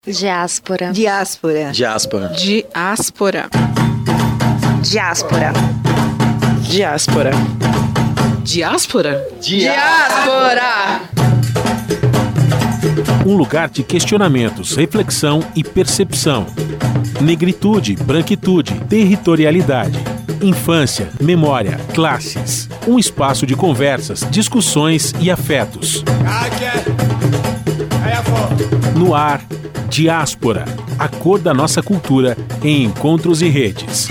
Diáspora. Diáspora. Diáspora. Diáspora. Diáspora. Diáspora. Diáspora? Diáspora! Um lugar de questionamentos, reflexão e percepção. Negritude, branquitude, territorialidade. Infância, memória, classes. Um espaço de conversas, discussões e afetos. No ar, Diáspora, a cor da nossa cultura em encontros e redes.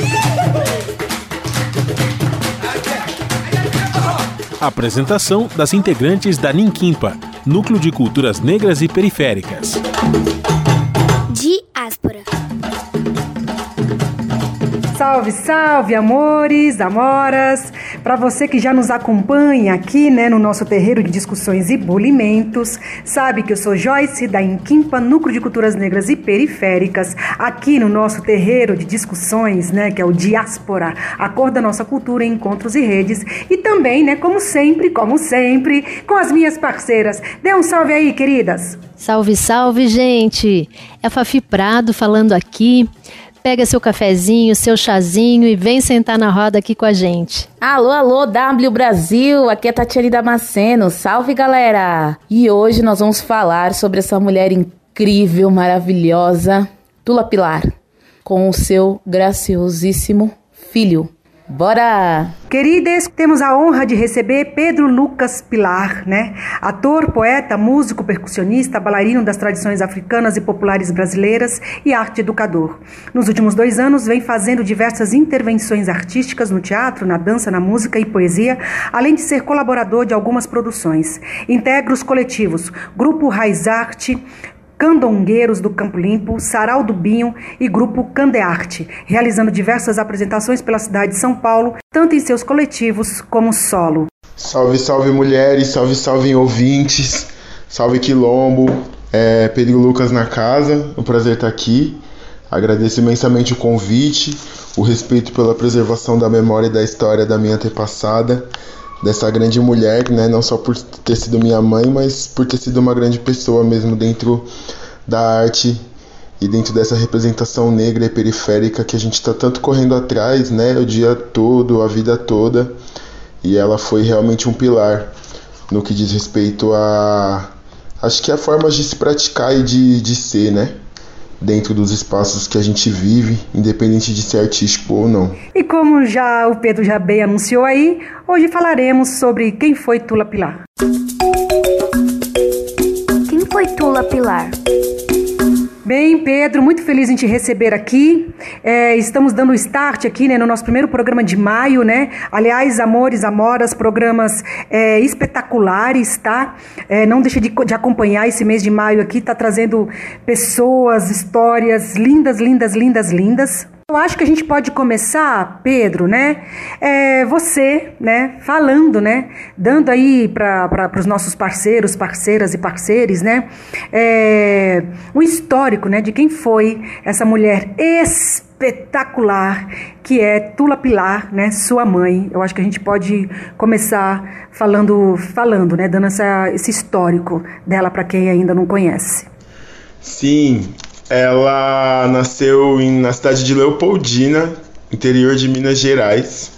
Apresentação das integrantes da Ninquimpa, Núcleo de Culturas Negras e Periféricas. Diáspora. Salve, salve, amores, amoras! Para você que já nos acompanha aqui, no nosso terreiro de discussões e bolimentos, sabe que eu sou Joyce da Ninquimpa, Núcleo de Culturas Negras e Periféricas, aqui no nosso terreiro de discussões, que é o Diáspora, a cor da nossa cultura em encontros e redes, e também, como sempre, com as minhas parceiras. Dê um salve aí, queridas! Salve, salve, gente! É a Fafi Prado falando aqui. Pega seu cafezinho, seu chazinho e vem sentar na roda aqui com a gente. Alô, alô, W Brasil, aqui é Tatiane Damasceno, salve galera! E hoje nós vamos falar sobre essa mulher incrível, maravilhosa, Tula Pilar, com o seu graciosíssimo filho. Bora! Queridas, temos a honra de receber Pedro Lucas Pilar, Ator, poeta, músico, percussionista, bailarino das tradições africanas e populares brasileiras e arte educador. Nos últimos 2 anos, vem fazendo diversas intervenções artísticas no teatro, na dança, na música e poesia, além de ser colaborador de algumas produções. Integra os coletivos Grupo Raiz Arte, Candongueiros do Campo Limpo, Sarau do Binho e Grupo Candearte, realizando diversas apresentações pela cidade de São Paulo, tanto em seus coletivos como solo. Salve, salve mulheres, salve, salve ouvintes, salve Quilombo, Pedro Lucas na casa, um prazer estar aqui. Agradeço imensamente o convite, o respeito pela preservação da memória e da história da minha antepassada, dessa grande mulher, não só por ter sido minha mãe, mas por ter sido uma grande pessoa mesmo dentro da arte e dentro dessa representação negra e periférica que a gente está tanto correndo atrás, o dia todo, a vida toda, e ela foi realmente um pilar no que diz respeito a, acho que a formas de se praticar e de ser, dentro dos espaços que a gente vive, independente de ser artístico ou não. E como o Pedro já bem anunciou aí, hoje falaremos sobre quem foi Tula Pilar. Quem foi Tula Pilar? Bem, Pedro, muito feliz em te receber aqui. Estamos dando start aqui, no nosso primeiro programa de maio, Aliás, amores, amoras, programas espetaculares, tá? Não deixe de acompanhar esse mês de maio aqui, tá trazendo pessoas, histórias lindas, lindas, lindas, lindas. Eu acho que a gente pode começar, Pedro, você, falando, dando aí para os nossos parceiros, parceiras e parceiros, um histórico, de quem foi essa mulher espetacular que é Tula Pilar, sua mãe. Eu acho que a gente pode começar falando, dando esse histórico dela para quem ainda não conhece. Sim. Ela nasceu na cidade de Leopoldina, interior de Minas Gerais.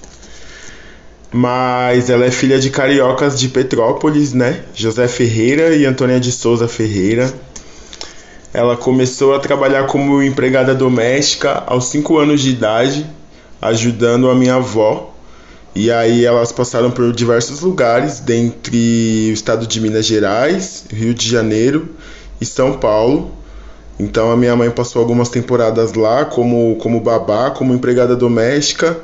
Mas ela é filha de cariocas de Petrópolis, José Ferreira e Antônia de Souza Ferreira. Ela começou a trabalhar como empregada doméstica aos 5 anos de idade, ajudando a minha avó. E aí elas passaram por diversos lugares, dentre o estado de Minas Gerais, Rio de Janeiro e São Paulo. Então a minha mãe passou algumas temporadas lá como babá, como empregada doméstica,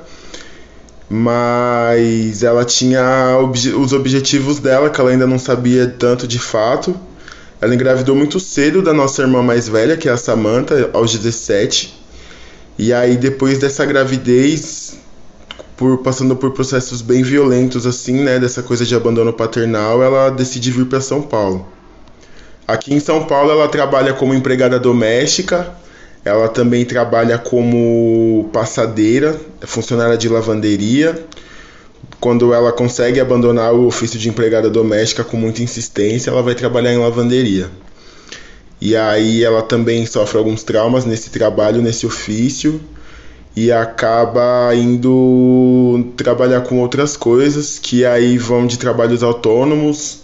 mas ela tinha os objetivos dela, que ela ainda não sabia tanto de fato. Ela engravidou muito cedo da nossa irmã mais velha, que é a Samantha, aos 17. E aí depois dessa gravidez, passando por processos bem violentos assim, dessa coisa de abandono paternal, ela decide vir para São Paulo. Aqui em São Paulo ela trabalha como empregada doméstica, ela também trabalha como passadeira, funcionária de lavanderia. Quando ela consegue abandonar o ofício de empregada doméstica com muita insistência, ela vai trabalhar em lavanderia. E aí ela também sofre alguns traumas nesse trabalho, nesse ofício, e acaba indo trabalhar com outras coisas, que aí vão de trabalhos autônomos,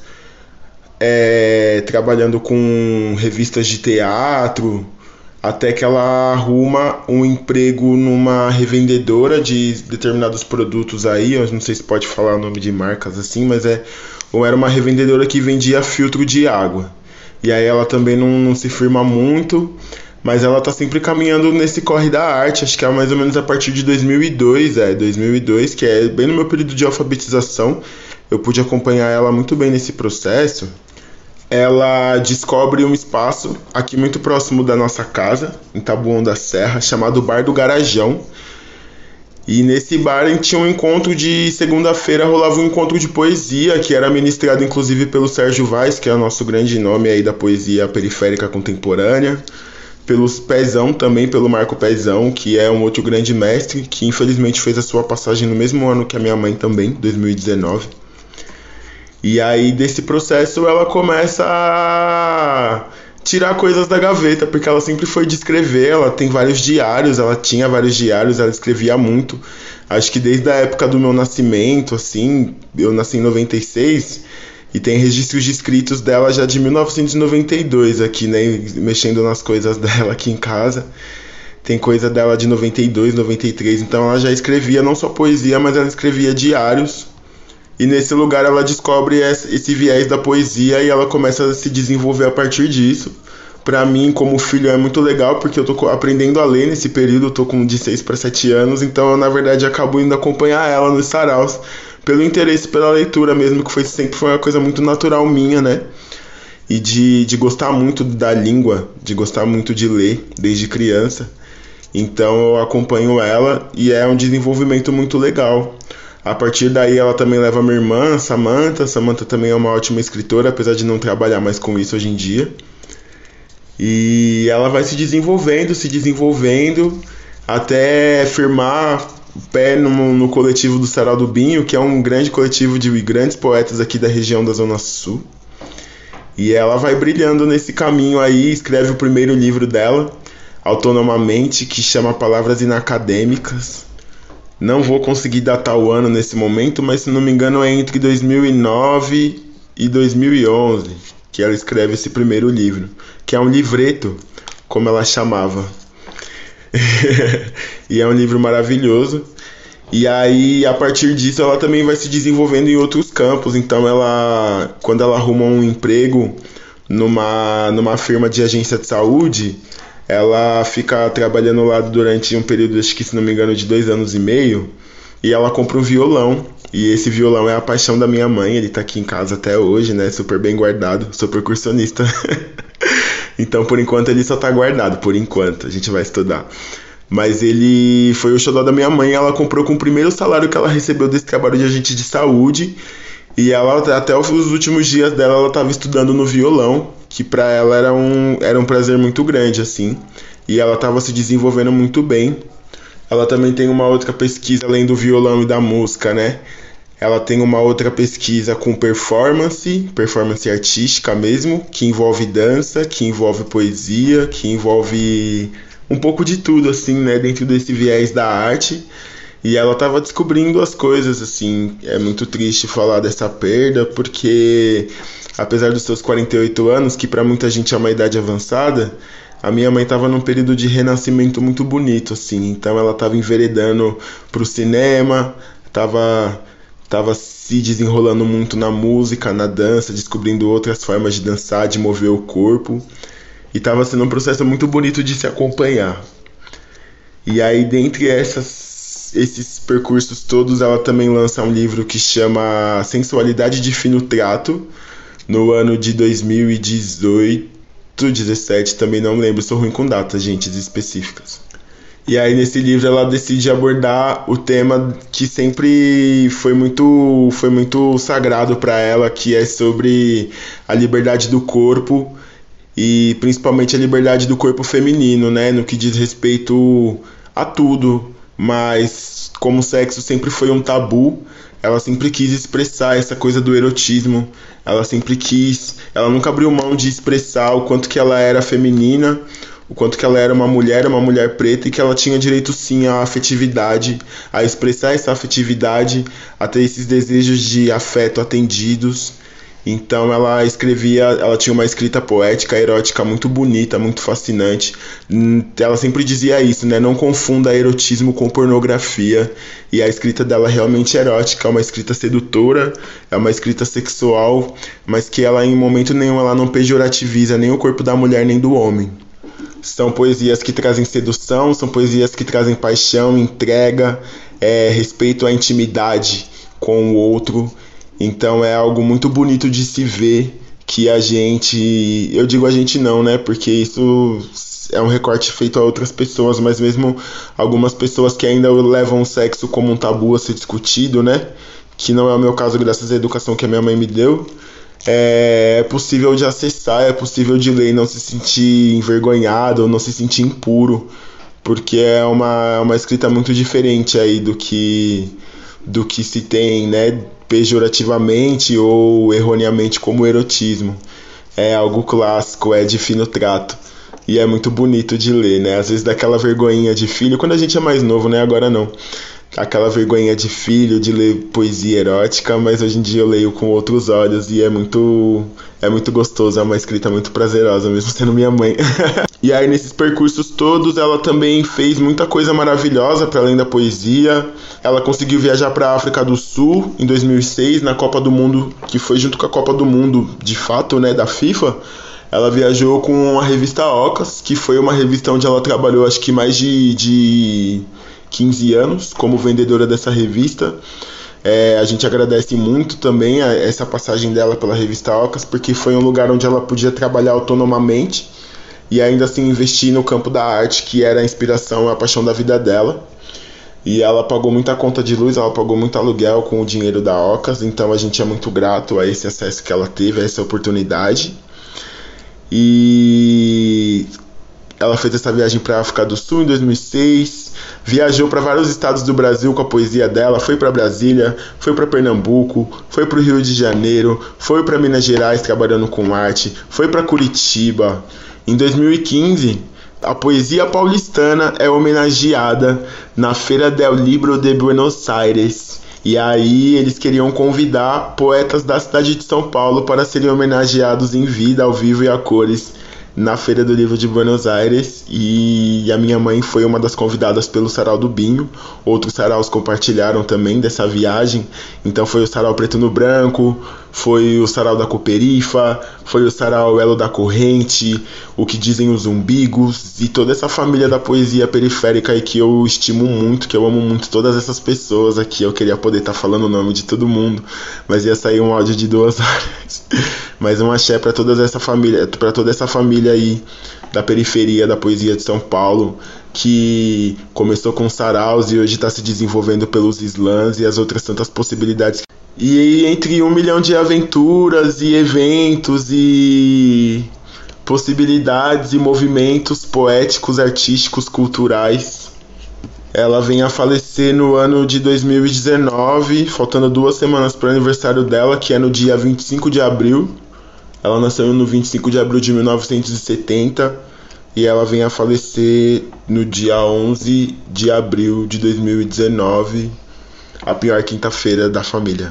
trabalhando com revistas de teatro, até que ela arruma um emprego numa revendedora de determinados produtos aí, eu não sei se pode falar o nome de marcas assim, mas era uma revendedora que vendia filtro de água. E aí ela também não se firma muito, mas ela tá sempre caminhando nesse corre da arte, acho que é mais ou menos a partir de 2002, que é bem no meu período de alfabetização, eu pude acompanhar ela muito bem nesse processo. Ela descobre um espaço aqui muito próximo da nossa casa, em Taboão da Serra, chamado Bar do Garajão. E nesse bar a gente tinha um encontro de segunda-feira, rolava um encontro de poesia, que era ministrado inclusive pelo Sérgio Vaz, que é o nosso grande nome aí da poesia periférica contemporânea. Pelo Pezão também, pelo Marco Pezão, que é um outro grande mestre, que infelizmente fez a sua passagem no mesmo ano que a minha mãe também, 2019. E aí desse processo ela começa a tirar coisas da gaveta, porque ela sempre foi de escrever, ela tem vários diários, ela tinha vários diários, ela escrevia muito. Acho que desde a época do meu nascimento, assim, eu nasci em 96, e tem registros de escritos dela já de 1992 aqui, né, mexendo nas coisas dela aqui em casa. Tem coisa dela de 92, 93, então ela já escrevia não só poesia, mas ela escrevia diários. E nesse lugar ela descobre esse viés da poesia e ela começa a se desenvolver a partir disso. Pra mim, como filho, é muito legal, porque eu tô aprendendo a ler nesse período, eu tô com de 6 para 7 anos, então eu, na verdade, acabo indo acompanhar ela nos saraus, pelo interesse pela leitura mesmo, que sempre foi uma coisa muito natural minha, né? E de gostar muito da língua, de gostar muito de ler, desde criança. Então eu acompanho ela e é um desenvolvimento muito legal. A partir daí ela também leva a minha irmã, Samantha. Samantha também é uma ótima escritora, apesar de não trabalhar mais com isso hoje em dia. E ela vai se desenvolvendo, até firmar o pé no coletivo do Sarau do Binho, que é um grande coletivo de grandes poetas aqui da região da Zona Sul. E ela vai brilhando nesse caminho aí, escreve o primeiro livro dela, autonomamente, que chama Palavras Inacadêmicas. Não vou conseguir datar o ano nesse momento, mas se não me engano é entre 2009 e 2011 que ela escreve esse primeiro livro, que é um livreto, como ela chamava. E é um livro maravilhoso. E aí, a partir disso, ela também vai se desenvolvendo em outros campos. Então, quando ela arruma um emprego numa firma de agência de saúde, ela fica trabalhando lá durante um período, acho que se não me engano, de 2 anos e meio, e ela compra um violão, e esse violão é a paixão da minha mãe, ele tá aqui em casa até hoje, né, super bem guardado, sou percussionista, então por enquanto ele só tá guardado, por enquanto, a gente vai estudar. Mas ele foi o xodó da minha mãe, ela comprou com o primeiro salário que ela recebeu desse trabalho de agente de saúde, e ela, até os últimos dias dela, ela estava estudando no violão, que para ela era um prazer muito grande, assim. E ela estava se desenvolvendo muito bem. Ela também tem uma outra pesquisa, além do violão e da música, né? Ela tem uma outra pesquisa com performance artística mesmo, que envolve dança, que envolve poesia, que envolve um pouco de tudo, assim, né? Dentro desse viés da arte. E ela estava descobrindo as coisas, assim. É muito triste falar dessa perda, porque apesar dos seus 48 anos, que para muita gente é uma idade avançada, a minha mãe estava num período de renascimento muito bonito, assim. Então ela estava enveredando pro cinema, estava se desenrolando muito na música, na dança, descobrindo outras formas de dançar, de mover o corpo. E estava sendo um processo muito bonito de se acompanhar. E aí, dentre esses percursos todos, ela também lança um livro que chama Sensualidade de Fino Trato, no ano de 2018, 17, também não lembro, sou ruim com datas, gente, específicas. E aí nesse livro ela decide abordar o tema que sempre foi muito sagrado para ela, que é sobre a liberdade do corpo e principalmente a liberdade do corpo feminino, né, no que diz respeito a tudo. Mas como o sexo sempre foi um tabu, ela sempre quis expressar essa coisa do erotismo, Ela sempre quis, ela nunca abriu mão de expressar o quanto que ela era feminina, o quanto que ela era uma mulher preta, e que ela tinha direito sim à afetividade, a expressar essa afetividade, a ter esses desejos de afeto atendidos. Então ela tinha uma escrita poética, erótica muito bonita, muito fascinante. Ela sempre dizia isso, né? Não confunda erotismo com pornografia. E a escrita dela realmente é erótica, é uma escrita sedutora, é uma escrita sexual, mas que ela em momento nenhum ela não pejorativiza nem o corpo da mulher nem do homem. São poesias que trazem sedução, são poesias que trazem paixão, entrega, respeito à intimidade com o outro. Então é algo muito bonito de se ver que a gente... Eu digo a gente não, né? Porque isso é um recorte feito a outras pessoas, mas mesmo algumas pessoas que ainda levam o sexo como um tabu a ser discutido, né? Que não é o meu caso, graças à educação que a minha mãe me deu. É possível de acessar, é possível de ler e não se sentir envergonhado, ou não se sentir impuro, porque é uma escrita muito diferente aí do que se tem, né, pejorativamente ou erroneamente como erotismo. É algo clássico, é de fino trato, e é muito bonito de ler, né? Às vezes dá aquela vergonhinha de filho, quando a gente é mais novo, né? Agora não. Aquela vergonha de filho, de ler poesia erótica, mas hoje em dia eu leio com outros olhos e é muito gostoso, é uma escrita muito prazerosa, mesmo sendo minha mãe. E aí nesses percursos todos ela também fez muita coisa maravilhosa para além da poesia. Ela conseguiu viajar para a África do Sul em 2006, na Copa do Mundo, que foi junto com a Copa do Mundo, de fato, né, da FIFA. Ela viajou com a revista Ocas, que foi uma revista onde ela trabalhou acho que mais de 15 anos como vendedora dessa revista. A gente agradece muito também essa passagem dela pela revista Ocas, porque foi um lugar onde ela podia trabalhar autonomamente e ainda assim investir no campo da arte, que era a inspiração e a paixão da vida dela. E ela pagou muita conta de luz, ela pagou muito aluguel com o dinheiro da Ocas, então a gente é muito grato a esse acesso que ela teve, a essa oportunidade. E ela fez essa viagem para a África do Sul em 2006, viajou para vários estados do Brasil com a poesia dela, foi para Brasília, foi para Pernambuco, foi para o Rio de Janeiro, foi para Minas Gerais trabalhando com arte, foi para Curitiba. Em 2015, a poesia paulistana é homenageada na Feira del Libro de Buenos Aires. E aí eles queriam convidar poetas da cidade de São Paulo para serem homenageados em vida, ao vivo e a cores na Feira do Livro de Buenos Aires, e a minha mãe foi uma das convidadas pelo Sarau do Binho. Outros saraus compartilharam também dessa viagem, então foi o Sarau Preto no Branco, foi o Sarau da Cooperifa, foi o Sarau Elo da Corrente, o que dizem os Umbigos, e toda essa família da poesia periférica aí que eu estimo muito, que eu amo muito todas essas pessoas aqui. Eu queria poder estar falando o nome de todo mundo, mas ia sair um áudio de 2 horas. Mas um axé para toda essa família aí da periferia da poesia de São Paulo, que começou com saraus e hoje está se desenvolvendo pelos slams e as outras tantas possibilidades. E entre 1 milhão de aventuras e eventos e possibilidades e movimentos poéticos, artísticos, culturais, ela vem a falecer no ano de 2019, faltando 2 semanas para o aniversário dela, que é no dia 25 de abril. Ela nasceu no 25 de abril de 1970 e ela vem a falecer no dia 11 de abril de 2019, a pior quinta-feira da família.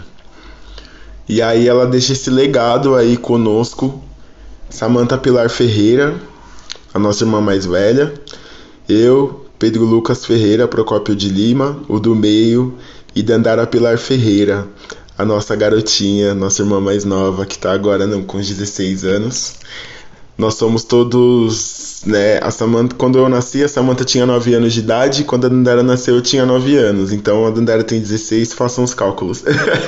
E aí ela deixa esse legado aí conosco, Samantha Pilar Ferreira, a nossa irmã mais velha, eu, Pedro Lucas Ferreira Procópio de Lima, o do meio, e Dandara Pilar Ferreira, a nossa garotinha, nossa irmã mais nova, que está agora com 16 anos. Nós somos todos, né, a Samantha, quando eu nasci, a Samantha tinha 9 anos de idade, quando a Dandara nasceu eu tinha 9 anos, então a Dandara tem 16, façam os cálculos.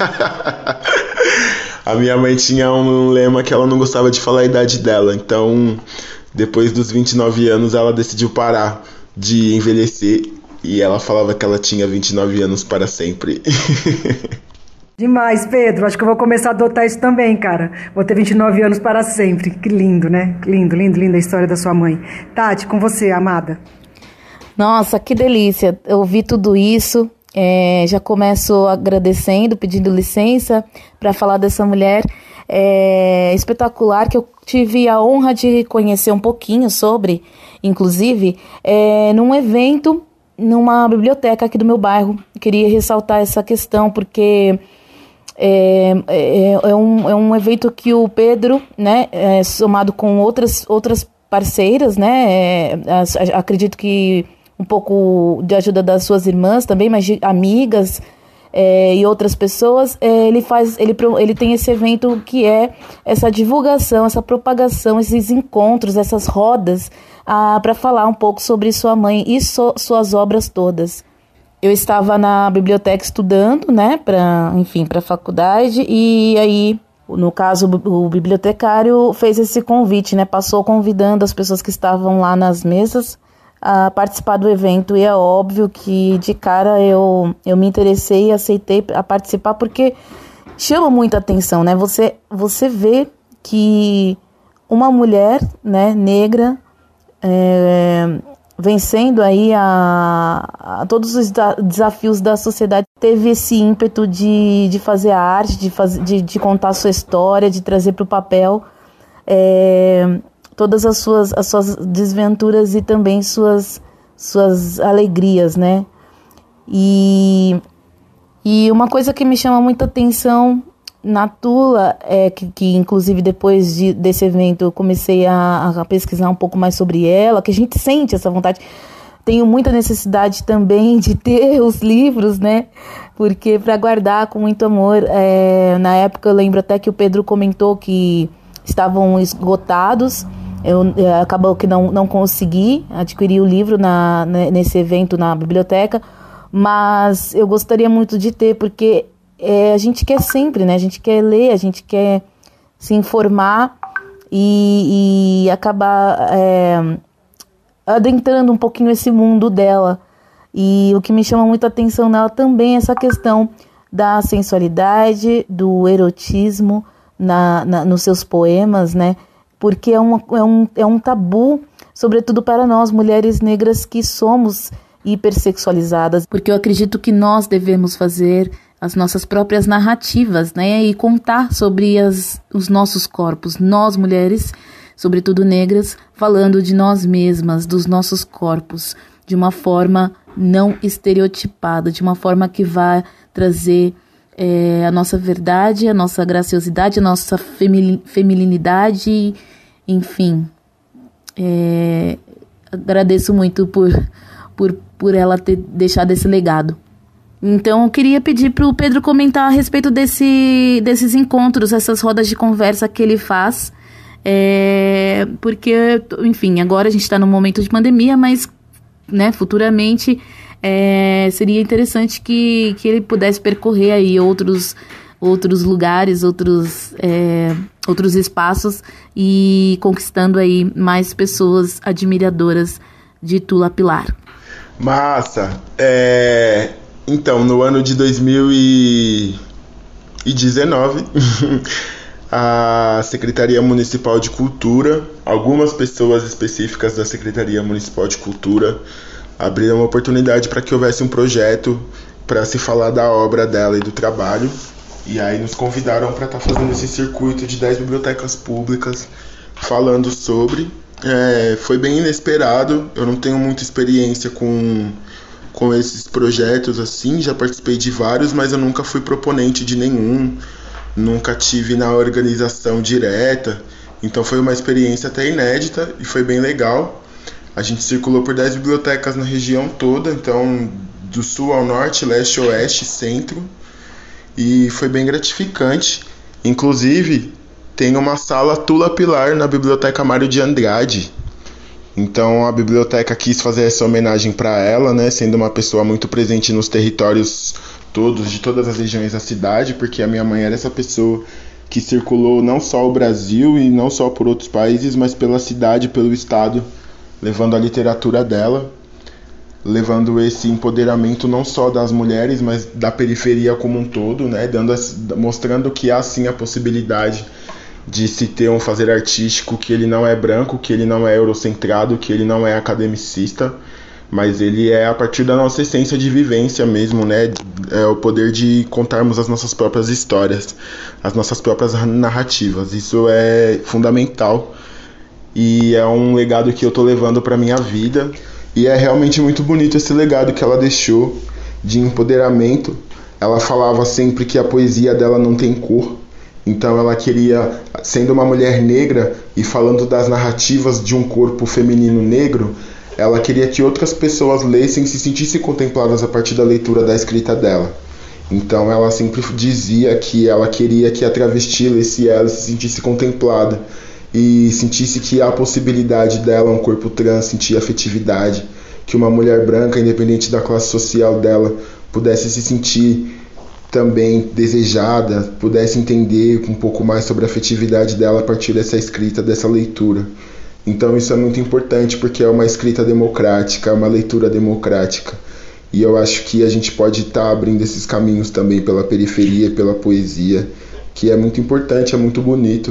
A minha mãe tinha um lema que ela não gostava de falar a idade dela, então depois dos 29 anos ela decidiu parar de envelhecer e ela falava que ela tinha 29 anos para sempre. Demais, Pedro. Acho que eu vou começar a adotar isso também, cara. Vou ter 29 anos para sempre. Que lindo, né? Lindo, lindo, linda a história da sua mãe. Tati, com você, amada. Nossa, que delícia. Eu ouvi tudo isso. Já começo agradecendo, pedindo licença para falar dessa mulher. espetacular, que eu tive a honra de conhecer um pouquinho sobre, inclusive, num evento, numa biblioteca aqui do meu bairro. Eu queria ressaltar essa questão, porque é um evento que o Pedro, né, somado com outras parceiras, né, acredito que um pouco de ajuda das suas irmãs também, mas de amigas e outras pessoas, ele tem esse evento que é essa divulgação, essa propagação, esses encontros, essas rodas, para falar um pouco sobre sua mãe e suas obras todas. Eu estava na biblioteca estudando, né, para a faculdade, e aí, no caso, o bibliotecário fez esse convite, né, passou convidando as pessoas que estavam lá nas mesas a participar do evento, e é óbvio que de cara eu me interessei e aceitei a participar, porque chama muita atenção, né, você vê que uma mulher, né, negra, vencendo aí a todos os desafios da sociedade, teve esse ímpeto de fazer a arte, de contar a sua história, de trazer para o papel todas as suas desventuras e também suas alegrias, né? E uma coisa que me chama muita atenção na Tula é que inclusive depois desse evento eu comecei a pesquisar um pouco mais sobre ela, que a gente sente essa vontade. Tenho muita necessidade também de ter os livros, né? Porque para guardar com muito amor. Na época eu lembro até que o Pedro comentou que estavam esgotados. Acabou que não consegui adquirir o livro nesse evento na biblioteca, mas eu gostaria muito de ter, porque a gente quer sempre, né? A gente quer ler, a gente quer se informar e acabar adentrando um pouquinho esse mundo dela. E o que me chama muita atenção nela também é essa questão da sensualidade, do erotismo nos seus poemas, né? Porque é um tabu, sobretudo para nós, mulheres negras que somos hipersexualizadas. Porque eu acredito que nós devemos fazer as nossas próprias narrativas, né? E contar sobre os nossos corpos. Nós, mulheres, sobretudo negras, falando de nós mesmas, dos nossos corpos, de uma forma não estereotipada, de uma forma que vai trazer a nossa verdade, a nossa graciosidade, a nossa feminilidade, enfim. Agradeço muito por ela ter deixado esse legado. Então, eu queria pedir para o Pedro comentar a respeito desses encontros, essas rodas de conversa que ele faz, porque, enfim, agora a gente está num momento de pandemia, mas, né, futuramente seria interessante que ele pudesse percorrer aí outros lugares, outros espaços e conquistando aí mais pessoas admiradoras de Tula Pilar. Massa! Então, no ano de 2019, a Secretaria Municipal de Cultura, algumas pessoas específicas da Secretaria Municipal de Cultura, abriram uma oportunidade para que houvesse um projeto para se falar da obra dela e do trabalho. E aí nos convidaram para estar fazendo esse circuito de 10 bibliotecas públicas falando sobre. Foi bem inesperado, eu não tenho muita experiência com esses projetos assim, já participei de vários, mas eu nunca fui proponente de nenhum, nunca tive na organização direta, então foi uma experiência até inédita e foi bem legal. A gente circulou por 10 bibliotecas na região toda, então do sul ao norte, leste, oeste, centro, e foi bem gratificante. Inclusive, tem uma sala Tula Pilar na Biblioteca Mário de Andrade. Então a biblioteca quis fazer essa homenagem para ela, né, sendo uma pessoa muito presente nos territórios todos, de todas as regiões da cidade, porque a minha mãe era essa pessoa que circulou não só o Brasil e não só por outros países, mas pela cidade, pelo estado, levando a literatura dela, levando esse empoderamento não só das mulheres, mas da periferia como um todo, né, mostrando que há sim a possibilidade de se ter um fazer artístico, que ele não é branco, que ele não é eurocentrado, que ele não é academicista, mas ele é a partir da nossa essência de vivência mesmo, né? É o poder de contarmos as nossas próprias histórias, as nossas próprias narrativas. Isso é fundamental e é um legado que eu tô levando para minha vida, e é realmente muito bonito esse legado que ela deixou de empoderamento. Ela falava sempre que a poesia dela não tem cor, então ela queria, sendo uma mulher negra e falando das narrativas de um corpo feminino negro, ela queria que outras pessoas lessem e se sentissem contempladas a partir da leitura da escrita dela. Então ela sempre dizia que ela queria que a travesti lesse ela e se sentisse contemplada, e sentisse que há a possibilidade dela, um corpo trans, sentir afetividade, que uma mulher branca, independente da classe social dela, pudesse se sentir também desejada, pudesse entender um pouco mais sobre a afetividade dela a partir dessa escrita, dessa leitura. Então isso é muito importante, porque é uma escrita democrática, é uma leitura democrática. E eu acho que a gente pode estar abrindo esses caminhos também pela periferia, pela poesia, que é muito importante, é muito bonito.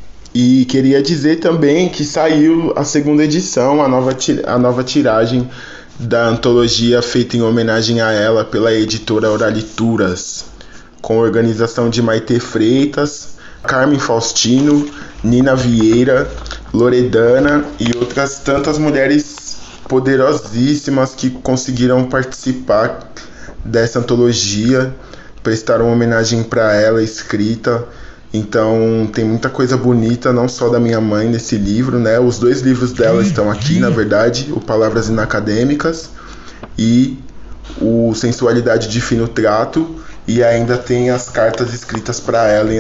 E queria dizer também que saiu a segunda edição, a nova tiragem da antologia feita em homenagem a ela pela editora Oralituras, com organização de Maite Freitas, Carmen Faustino, Nina Vieira, Loredana e outras tantas mulheres poderosíssimas que conseguiram participar dessa antologia, prestaram homenagem para ela escrita. Então tem muita coisa bonita, não só da minha mãe nesse livro, né? Os 2 livros dela estão aqui, na verdade, o Palavras Inacadêmicas e o Sensualidade de Fino Trato, e ainda tem as cartas escritas para ela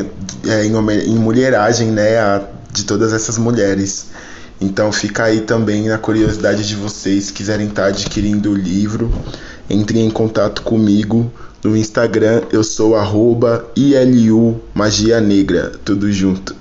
em mulheragem, né? De todas essas mulheres. Então fica aí também na curiosidade de vocês, se quiserem estar adquirindo o livro, entrem em contato comigo. No Instagram eu sou @ILU Magia Negra, tudo junto.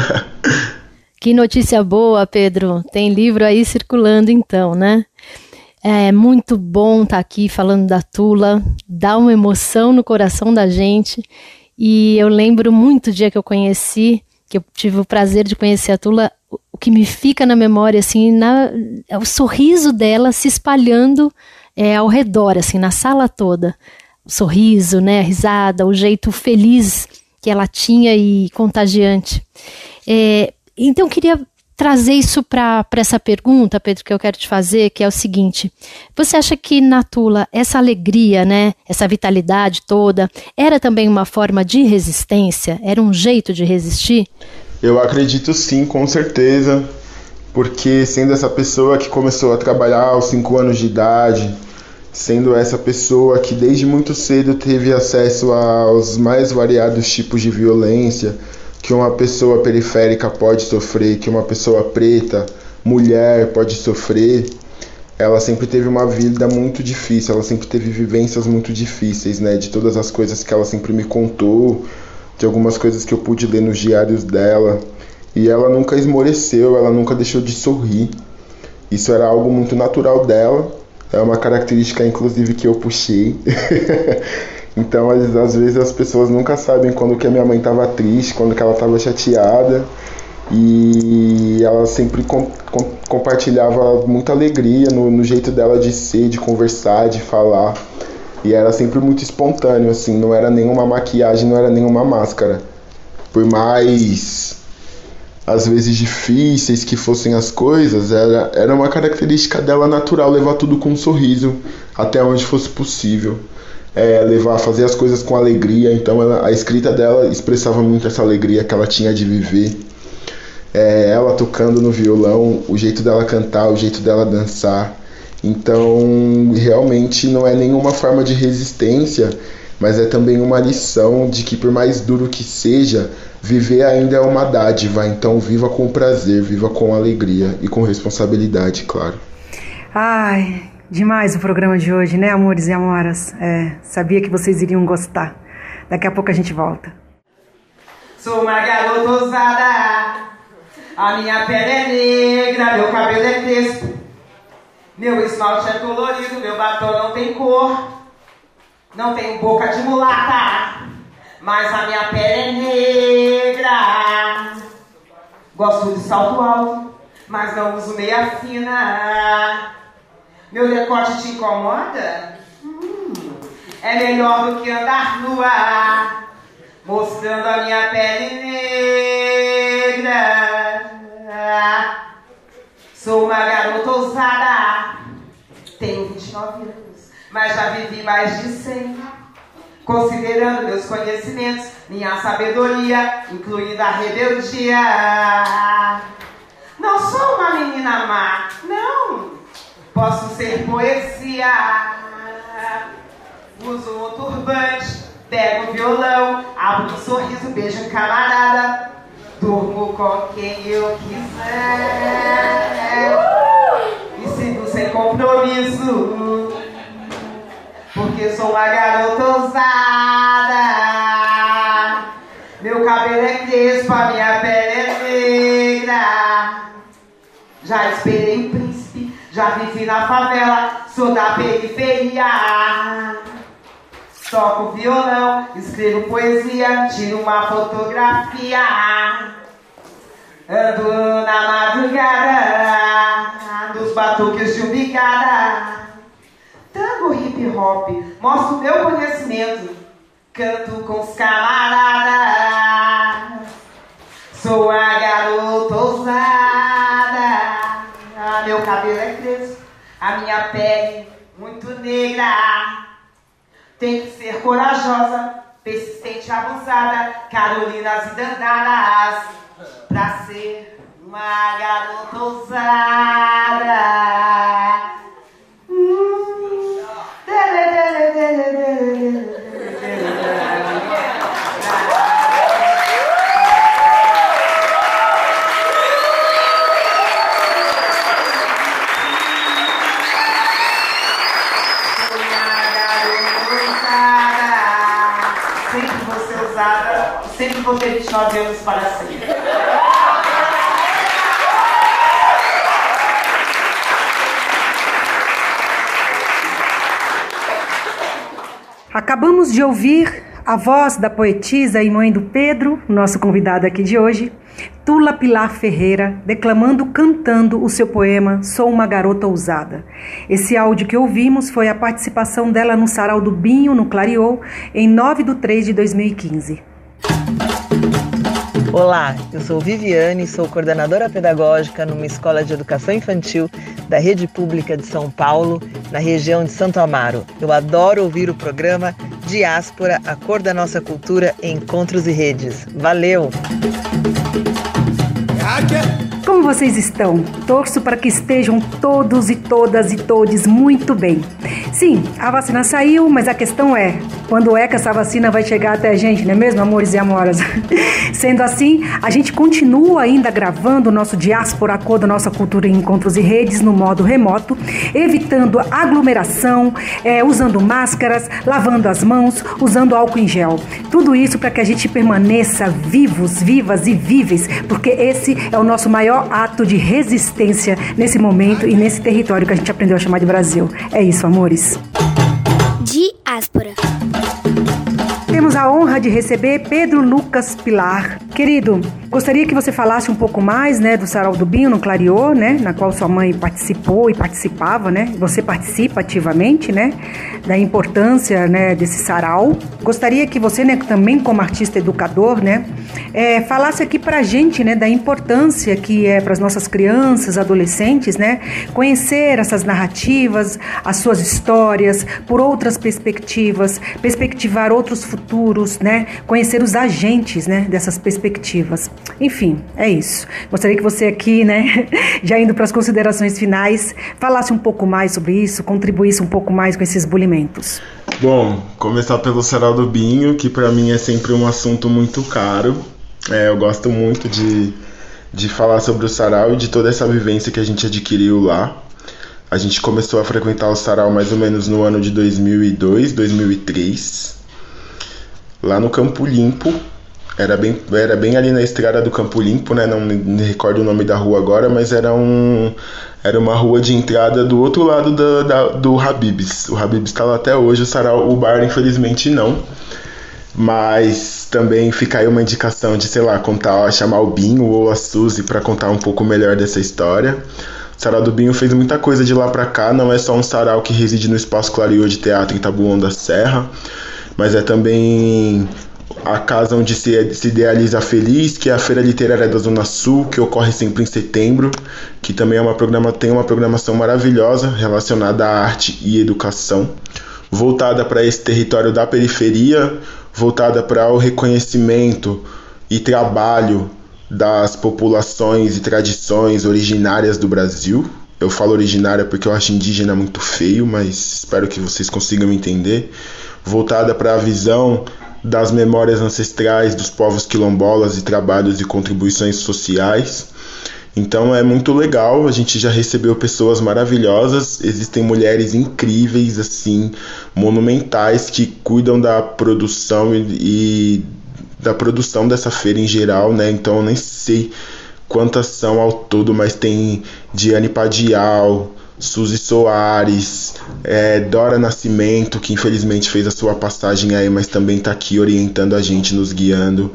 Que notícia boa, Pedro. Tem livro aí circulando então, né? É muito bom estar aqui falando da Tula, dá uma emoção no coração da gente. E eu lembro muito do dia que eu conheci, que eu tive o prazer de conhecer a Tula. O que me fica na memória assim, é o sorriso dela se espalhando ao redor, assim, na sala toda. O sorriso, né, a risada, o jeito feliz que ela tinha e contagiante. Então eu queria trazer isso para essa pergunta, Pedro, que eu quero te fazer, que é o seguinte: você acha que na Tula essa alegria, né, essa vitalidade toda, era também uma forma de resistência? Era um jeito de resistir? Eu acredito sim, com certeza, porque sendo essa pessoa que começou a trabalhar aos 5 anos de idade, sendo essa pessoa que desde muito cedo teve acesso aos mais variados tipos de violência que uma pessoa periférica pode sofrer, que uma pessoa preta, mulher pode sofrer, ela sempre teve uma vida muito difícil, ela sempre teve vivências muito difíceis, né? De todas as coisas que ela sempre me contou, de algumas coisas que eu pude ler nos diários dela, e ela nunca esmoreceu, ela nunca deixou de sorrir. Isso era algo muito natural dela. É uma característica, inclusive, que eu puxei. Então, às vezes, as pessoas nunca sabem quando que a minha mãe estava triste, quando que ela estava chateada. E ela sempre compartilhava muita alegria no jeito dela de ser, de conversar, de falar. E era sempre muito espontâneo, assim. Não era nenhuma maquiagem, não era nenhuma máscara. Por mais, às vezes, difíceis que fossem as coisas, era uma característica dela natural levar tudo com um sorriso, até onde fosse possível. Fazer as coisas com alegria. Então a escrita dela expressava muito essa alegria que ela tinha de viver. Ela tocando no violão, o jeito dela cantar, o jeito dela dançar. Então realmente não é nenhuma forma de resistência, mas é também uma lição de que, por mais duro que seja, viver ainda é uma dádiva. Então viva com prazer, viva com alegria e com responsabilidade, claro. Ai, demais o programa de hoje, né, amores e amoras? Sabia que vocês iriam gostar. Daqui a pouco a gente volta. Sou uma garota ousada, a minha pele é negra, meu cabelo é crespo, meu esmalte é colorido, meu batom não tem cor, não tenho boca de mulata, mas a minha pele é negra. Gosto de salto alto, mas não uso meia fina. Meu decote te incomoda? É melhor do que andar nua, mostrando a minha pele negra. Sou uma garota ousada, tenho 29 anos, mas já vivi mais de 100. Considerando meus conhecimentos, minha sabedoria, incluindo a rebeldia. Não sou uma menina má, não. Posso ser poesia. Uso um turbante, pego um violão, abro um sorriso, beijo um camarada. Durmo com quem eu quiser. E sigo sem compromisso, porque sou uma garota ousada. Meu cabelo é crespo, a minha pele é negra. Já esperei o príncipe, já vivi na favela, sou da periferia. Toco violão, escrevo poesia, tiro uma fotografia. Ando na madrugada, nos batuques de umbigada. Tango hip hop, mostro meu conhecimento, canto com os camaradas. Sou a garota ousada, meu cabelo é crespo, a minha pele muito negra. Tem que ser corajosa, persistente, abusada, Carolinas e Dandaras, pra ser uma garota ousada. Sempre vou ter 29 anos para sempre. Acabamos de ouvir a voz da poetisa e mãe do Pedro, nosso convidado aqui de hoje, Tula Pilar Ferreira, declamando, cantando o seu poema Sou uma Garota Ousada. Esse áudio que ouvimos foi a participação dela no Sarau do Binho, no Clareou, em 9/3/2015. Olá, eu sou Viviane, sou coordenadora pedagógica numa escola de educação infantil da Rede Pública de São Paulo, na região de Santo Amaro. Eu adoro ouvir o programa Diáspora, a cor da nossa cultura em encontros e redes. Valeu! Como vocês estão? Torço para que estejam todos e todas e todes muito bem. Sim, a vacina saiu, mas a questão é, quando é que essa vacina vai chegar até a gente, não é mesmo, amores e amoras? Sendo assim, a gente continua ainda gravando o nosso Diáspora, a cor da nossa cultura em encontros e redes no modo remoto, evitando aglomeração, usando máscaras, lavando as mãos, usando álcool em gel. Tudo isso para que a gente permaneça vivos, vivas e víveis, porque esse é o nosso maior ato de resistência nesse momento e nesse território que a gente aprendeu a chamar de Brasil. É isso, amores. Diáspora. Temos a honra de receber Pedro Lucas Pilar. Querido, gostaria que você falasse um pouco mais, do Sarau do Binho no Clareou, na qual sua mãe participou e participava, Você participa ativamente, da importância, desse sarau. Gostaria que você, também como artista educador, falasse aqui pra gente, da importância que é para as nossas crianças, adolescentes, conhecer essas narrativas, as suas histórias, por outras perspectivas, perspectivar outros futuros, conhecer os agentes, dessas perspectivas. Enfim, é isso. Gostaria que você aqui, já indo para as considerações finais, falasse um pouco mais sobre isso, contribuísse um pouco mais com esses bulimentos. Bom, começar pelo Sarau do Binho, que para mim é sempre um assunto muito caro. Eu gosto muito de falar sobre o sarau e de toda essa vivência que a gente adquiriu lá. A gente começou a frequentar o sarau mais ou menos no ano de 2002, 2003, lá no Campo Limpo. Era bem ali na estrada do Campo Limpo, não me recordo o nome da rua agora, mas era uma rua de entrada do outro lado do Habib's. O Habib's está lá até hoje, o sarau, o bar infelizmente não. Mas também fica aí uma indicação de, chamar o Binho ou a Suzy para contar um pouco melhor dessa história. Sarau do Binho fez muita coisa de lá pra cá, não é só um sarau que reside no Espaço Clariô de Teatro em Taboão da Serra, mas é também a casa onde se idealiza a Feliz, que é a Feira Literária da Zona Sul, que ocorre sempre em setembro, que também tem uma programação maravilhosa relacionada à arte e educação, voltada para esse território da periferia, voltada para o reconhecimento e trabalho das populações e tradições originárias do Brasil. Eu falo originária porque eu acho indígena muito feio, mas espero que vocês consigam entender. Voltada para a visão das memórias ancestrais dos povos quilombolas e trabalhos e contribuições sociais. Então é muito legal, a gente já recebeu pessoas maravilhosas, existem mulheres incríveis, assim, monumentais, que cuidam da produção e da produção dessa feira em geral, né? Então eu nem sei quantas são ao todo, mas tem Diane Padial, Suzy Soares, Dora Nascimento, que infelizmente fez a sua passagem aí, mas também está aqui orientando a gente, nos guiando,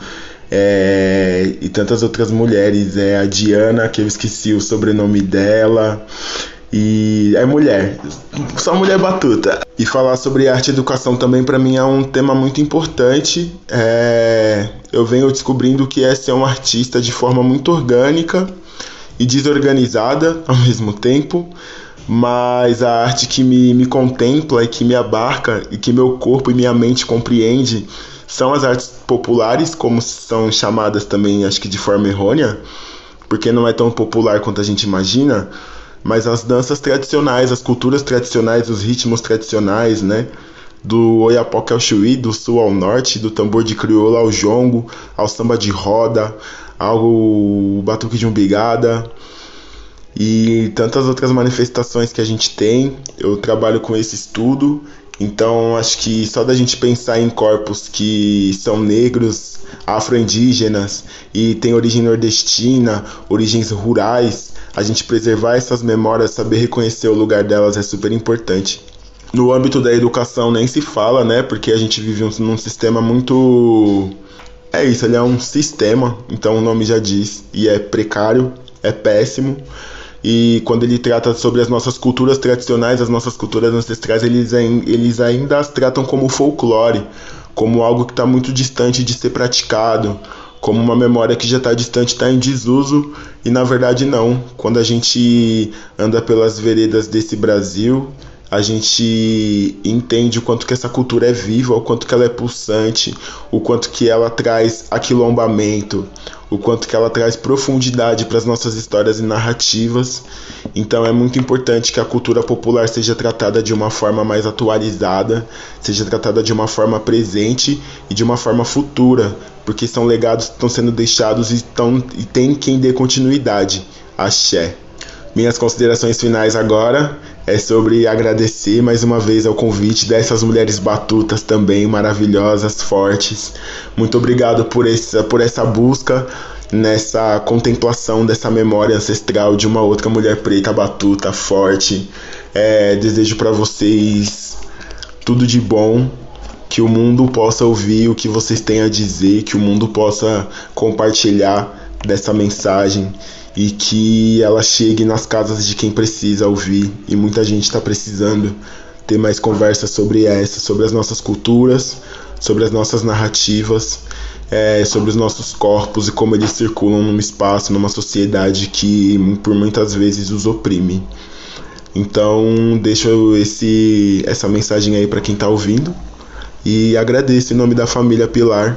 e tantas outras mulheres, a Diana, que eu esqueci o sobrenome dela, e é mulher, só mulher batuta. E falar sobre arte e educação também para mim é um tema muito importante. Eu venho descobrindo que é ser um artista de forma muito orgânica e desorganizada ao mesmo tempo, mas a arte que me contempla e que me abarca e que meu corpo e minha mente compreende são as artes populares, como são chamadas também, acho que de forma errônea, porque não é tão popular quanto a gente imagina, mas as danças tradicionais, as culturas tradicionais, os ritmos tradicionais, né? Do Oiapoque ao Chuí, do sul ao norte, do tambor de crioula ao jongo, ao samba de roda, ao batuque de umbigada e tantas outras manifestações que a gente tem. Eu trabalho com esse estudo, então acho que só da gente pensar em corpos que são negros, afro-indígenas e tem origem nordestina, origens rurais, a gente preservar essas memórias, saber reconhecer o lugar delas é super importante. No âmbito da educação nem se fala, né? Porque a gente vive num sistema muito... É isso, ele é um sistema, então o nome já diz, e é precário, é péssimo. E quando ele trata sobre as nossas culturas tradicionais, as nossas culturas ancestrais, eles ainda as tratam como folclore, como algo que está muito distante de ser praticado, como uma memória que já está distante, está em desuso, e na verdade não. Quando a gente anda pelas veredas desse Brasil, a gente entende o quanto que essa cultura é viva, o quanto que ela é pulsante, o quanto que ela traz aquilombamento, o quanto que ela traz profundidade para as nossas histórias e narrativas. Então é muito importante que a cultura popular seja tratada de uma forma mais atualizada, seja tratada de uma forma presente e de uma forma futura, porque são legados que estão sendo deixados e tem quem dê continuidade. Axé. Minhas considerações finais agora é sobre agradecer mais uma vez ao convite dessas mulheres batutas também maravilhosas, fortes. Muito obrigado por essa busca, nessa contemplação dessa memória ancestral de uma outra mulher preta batuta, forte. Desejo para vocês tudo de bom, que o mundo possa ouvir o que vocês têm a dizer, que o mundo possa compartilhar dessa mensagem e que ela chegue nas casas de quem precisa ouvir, e muita gente está precisando ter mais conversa sobre as nossas culturas, sobre as nossas narrativas, sobre os nossos corpos e como eles circulam num espaço, numa sociedade que por muitas vezes os oprime. Então deixo essa mensagem aí para quem está ouvindo e agradeço em nome da família Pilar.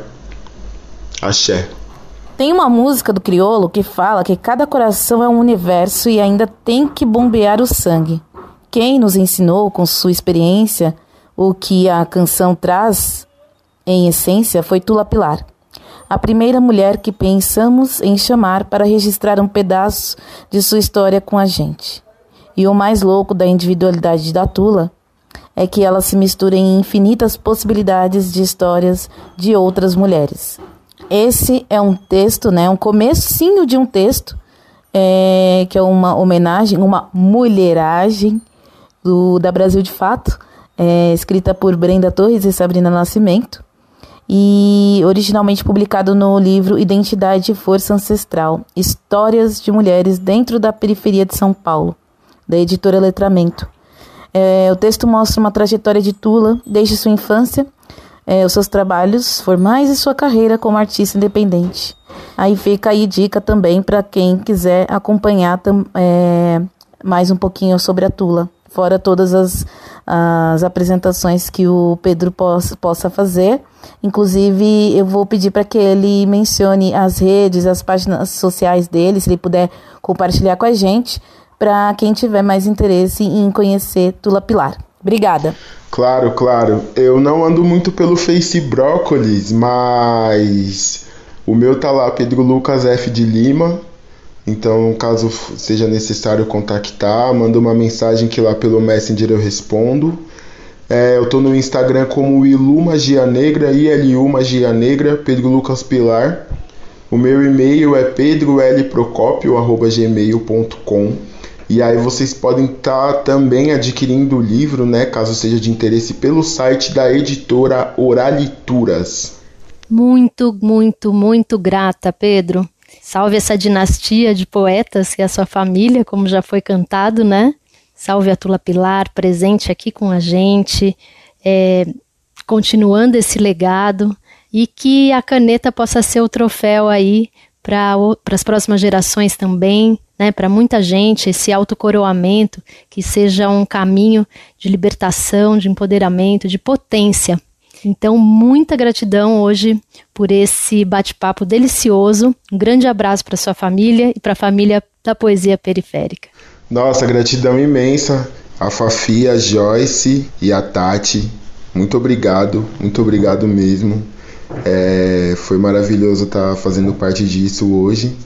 Axé. Tem uma música do Criolo que fala que cada coração é um universo e ainda tem que bombear o sangue. Quem nos ensinou com sua experiência o que a canção traz em essência foi Tula Pilar, a primeira mulher que pensamos em chamar para registrar um pedaço de sua história com a gente. E o mais louco da individualidade da Tula é que ela se mistura em infinitas possibilidades de histórias de outras mulheres. Esse é um texto, um comecinho de um texto, que é uma homenagem, uma mulheragem da Brasil de Fato, escrita por Brenda Torres e Sabrina Nascimento, e originalmente publicado no livro Identidade e Força Ancestral, Histórias de Mulheres dentro da Periferia de São Paulo, da editora Letramento. O texto mostra uma trajetória de Tula desde sua infância, os seus trabalhos formais e sua carreira como artista independente. Aí fica aí dica também para quem quiser acompanhar mais um pouquinho sobre a Tula, fora todas as apresentações que o Pedro possa fazer. Inclusive, eu vou pedir para que ele mencione as redes, as páginas sociais dele, se ele puder compartilhar com a gente, para quem tiver mais interesse em conhecer Tula Pilar. Obrigada. Claro. Eu não ando muito pelo Face Brócolis, mas o meu tá lá, Pedro Lucas F. de Lima. Então, caso seja necessário contactar, manda uma mensagem que lá pelo Messenger eu respondo. Eu tô no Instagram como Ilu Magia Negra, ILU Magia Negra, Pedro Lucas Pilar. O meu e-mail é pedrolprocopio@gmail.com. E aí vocês podem estar também adquirindo o livro, né, caso seja de interesse, pelo site da editora Oralituras. Muito, muito, muito grata, Pedro. Salve essa dinastia de poetas que é a sua família, como já foi cantado, né? Salve a Tula Pilar, presente aqui com a gente, continuando esse legado, e que a caneta possa ser o troféu aí para as próximas gerações também, né? Para muita gente, esse autocoroamento, que seja um caminho de libertação, de empoderamento, de potência. Então, muita gratidão hoje por esse bate-papo delicioso. Um grande abraço para sua família e para a família da Poesia Periférica. Nossa, gratidão imensa a Fafi, a Joyce e a Tati. Muito obrigado mesmo. Foi maravilhoso estar fazendo parte disso hoje.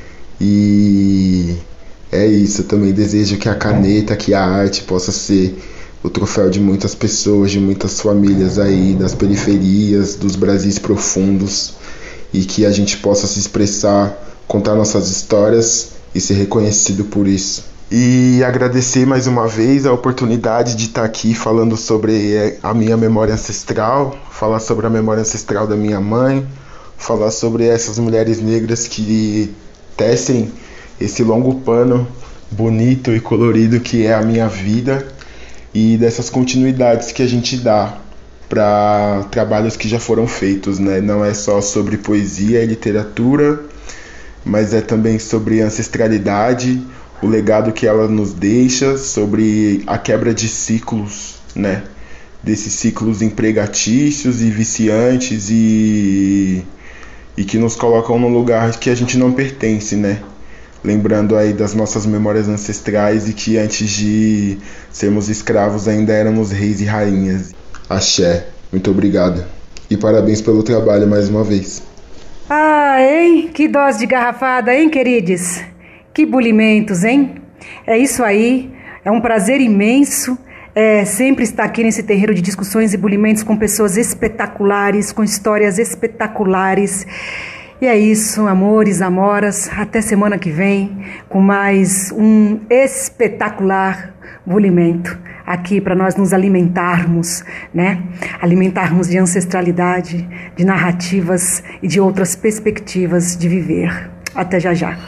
E é isso, eu também desejo que a caneta, que a arte possa ser o troféu de muitas pessoas, de muitas famílias aí, das periferias, dos Brasis profundos, e que a gente possa se expressar, contar nossas histórias e ser reconhecido por isso. E agradecer mais uma vez a oportunidade de estar aqui falando sobre a minha memória ancestral, falar sobre a memória ancestral da minha mãe, falar sobre essas mulheres negras que tecem esse longo pano bonito e colorido que é a minha vida, e dessas continuidades que a gente dá para trabalhos que já foram feitos, né? Não é só sobre poesia e literatura, mas é também sobre ancestralidade, o legado que ela nos deixa, sobre a quebra de ciclos, né? Desses ciclos empregatícios e viciantes e que nos colocam num lugar que a gente não pertence, né? Lembrando aí das nossas memórias ancestrais e que antes de sermos escravos ainda éramos reis e rainhas. Axé, muito obrigado. E parabéns pelo trabalho mais uma vez. Hein? Que dose de garrafada, hein, queridos? Que bulimentos, hein? É isso aí, é um prazer imenso sempre estar aqui nesse terreiro de discussões e bulimentos com pessoas espetaculares, com histórias espetaculares. E é isso, amores, amoras, até semana que vem com mais um espetacular bulimento aqui para nós nos alimentarmos, né? Alimentarmos de ancestralidade, de narrativas e de outras perspectivas de viver. Até já já.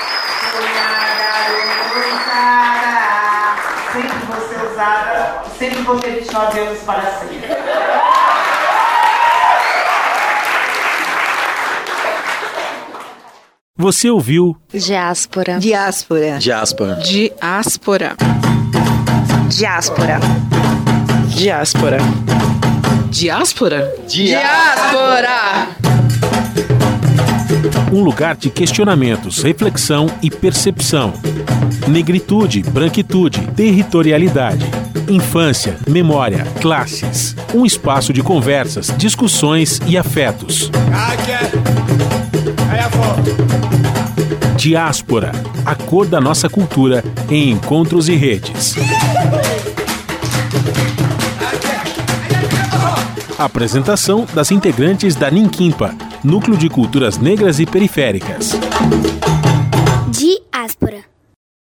Sempre vou ter 29 anos para sempre. Você ouviu Diáspora. Diáspora. Diáspora. Diáspora. Diáspora. Diáspora. Diáspora? Diáspora. um lugar de questionamentos, reflexão e percepção. Negritude, branquitude, territorialidade. Infância, memória, classes. Um espaço de conversas, discussões e afetos. Diáspora, a cor da nossa cultura em encontros e redes. Apresentação das integrantes da Ninquimpa, Núcleo de Culturas Negras e Periféricas.